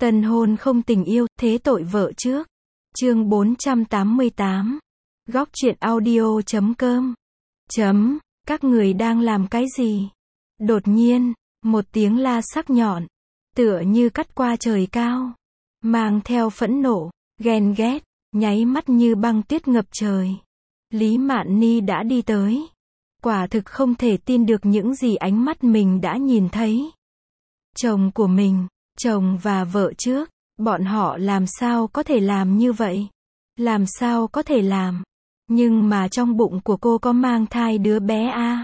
Tân hôn không tình yêu, thế tội vợ trước. Chương 488. Góc truyện audio.com. Các người đang làm cái gì? Đột nhiên, một tiếng la sắc nhọn, tựa như cắt qua trời cao, mang theo phẫn nộ, ghen ghét, nháy mắt như băng tuyết ngập trời. Lý Mạn Ni đã đi tới. Quả thực không thể tin được những gì ánh mắt mình đã nhìn thấy. Chồng của mình, chồng và vợ trước, bọn họ làm sao có thể làm như vậy? Làm sao có thể làm? Nhưng mà trong bụng của cô có mang thai đứa bé à?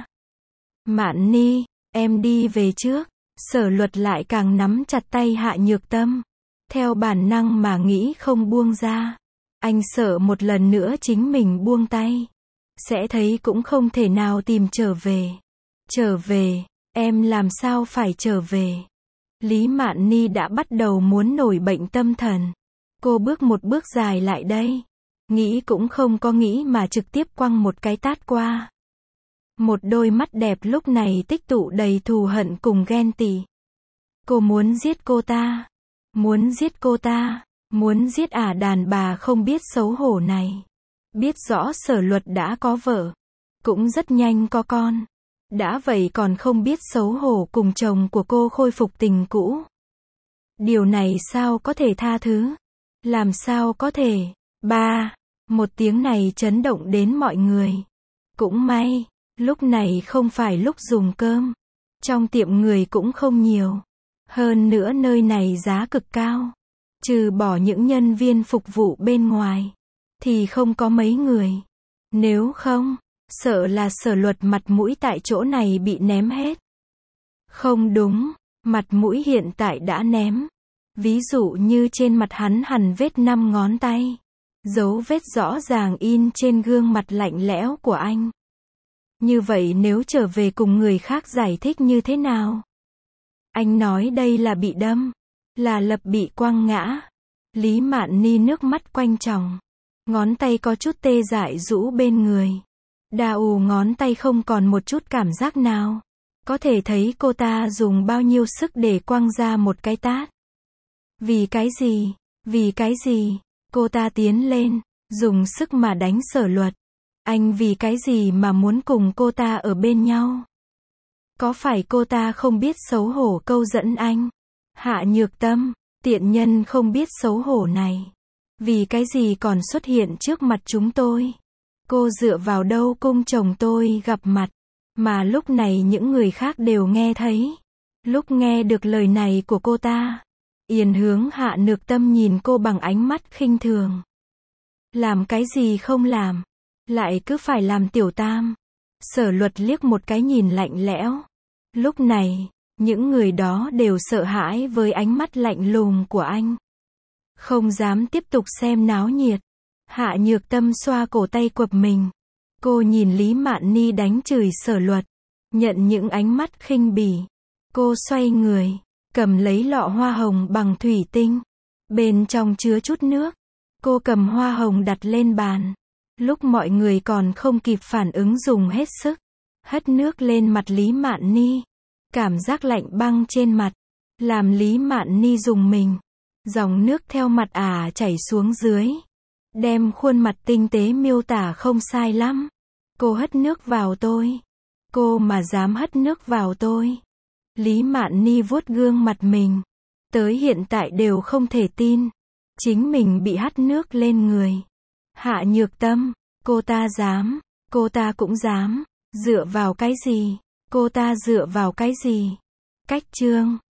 Mạn Ni, em đi về trước. Sở Luật lại càng nắm chặt tay Hạ Nhược Tâm. Theo bản năng mà nghĩ không buông ra. Anh sợ một lần nữa chính mình buông tay, sẽ thấy cũng không thể nào tìm trở về. Trở về, em làm sao phải trở về? Lý Mạn Ni đã bắt đầu muốn nổi bệnh tâm thần. Cô bước một bước dài lại đây. Nghĩ cũng không có nghĩ mà trực tiếp quăng một cái tát qua. Một đôi mắt đẹp lúc này tích tụ đầy thù hận cùng ghen tị. Cô muốn giết cô ta. Muốn giết cô ta. Muốn giết đàn bà không biết xấu hổ này. Biết rõ Sở Luật đã có vợ. Cũng rất nhanh có con. Đã vậy còn không biết xấu hổ cùng chồng của cô khôi phục tình cũ. Điều này sao có thể tha thứ? Làm sao có thể? Một tiếng này chấn động đến mọi người. Cũng may, lúc này không phải lúc dùng cơm. Trong tiệm người cũng không nhiều. Hơn nữa nơi này giá cực cao. Trừ bỏ những nhân viên phục vụ bên ngoài, thì không có mấy người. Nếu không, sợ là Sở Luật mặt mũi tại chỗ này bị ném hết. Không đúng, mặt mũi hiện tại đã ném. Ví dụ như trên mặt hắn hằn vết 5 ngón tay. Dấu vết rõ ràng in trên gương mặt lạnh lẽo của anh. Như vậy nếu trở về cùng người khác giải thích như thế nào? Anh nói đây là bị đâm, là Lập bị quăng ngã. Lý Mạn Ni nước mắt quanh tròng. Ngón tay có chút tê dại rũ bên người. Ngón tay không còn một chút cảm giác nào. Có thể thấy cô ta dùng bao nhiêu sức để quăng ra một cái tát. Vì cái gì? Vì cái gì? Cô ta tiến lên, dùng sức mà đánh Sở Luật. Anh vì cái gì mà muốn cùng cô ta ở bên nhau? Có phải cô ta không biết xấu hổ câu dẫn anh? Hạ Nhược Tâm, tiện nhân không biết xấu hổ này. Vì cái gì còn xuất hiện trước mặt chúng tôi? Cô dựa vào đâu cung chồng tôi gặp mặt? Mà lúc này những người khác đều nghe thấy. Lúc nghe được lời này của cô ta, Yền hướng Hạ Nhược Tâm nhìn cô bằng ánh mắt khinh thường. Làm cái gì không làm? Lại cứ phải làm tiểu tam. Sở Luật liếc một cái nhìn lạnh lẽo. Lúc này, những người đó đều sợ hãi với ánh mắt lạnh lùng của anh. Không dám tiếp tục xem náo nhiệt. Hạ Nhược Tâm xoa cổ tay quập mình. Cô nhìn Lý Mạn Ni đánh chửi Sở Luật. Nhận những ánh mắt khinh bỉ. Cô xoay người, cầm lấy lọ hoa hồng bằng thủy tinh. Bên trong chứa chút nước. Cô cầm hoa hồng đặt lên bàn. Lúc mọi người còn không kịp phản ứng dùng hết sức. Hất nước lên mặt Lý Mạn Ni. Cảm giác lạnh băng trên mặt, làm Lý Mạn Ni rùng mình. Dòng nước theo mặt chảy xuống dưới. Đem khuôn mặt tinh tế miêu tả không sai lắm. Cô hất nước vào tôi. Cô mà dám hất nước vào tôi. Lý Mạn Ni vuốt gương mặt mình. Tới hiện tại đều không thể tin. Chính mình bị hắt nước lên người. Hạ Nhược Tâm, cô ta dám. Cô ta cũng dám. Dựa vào cái gì? Cô ta dựa vào cái gì? Cách chương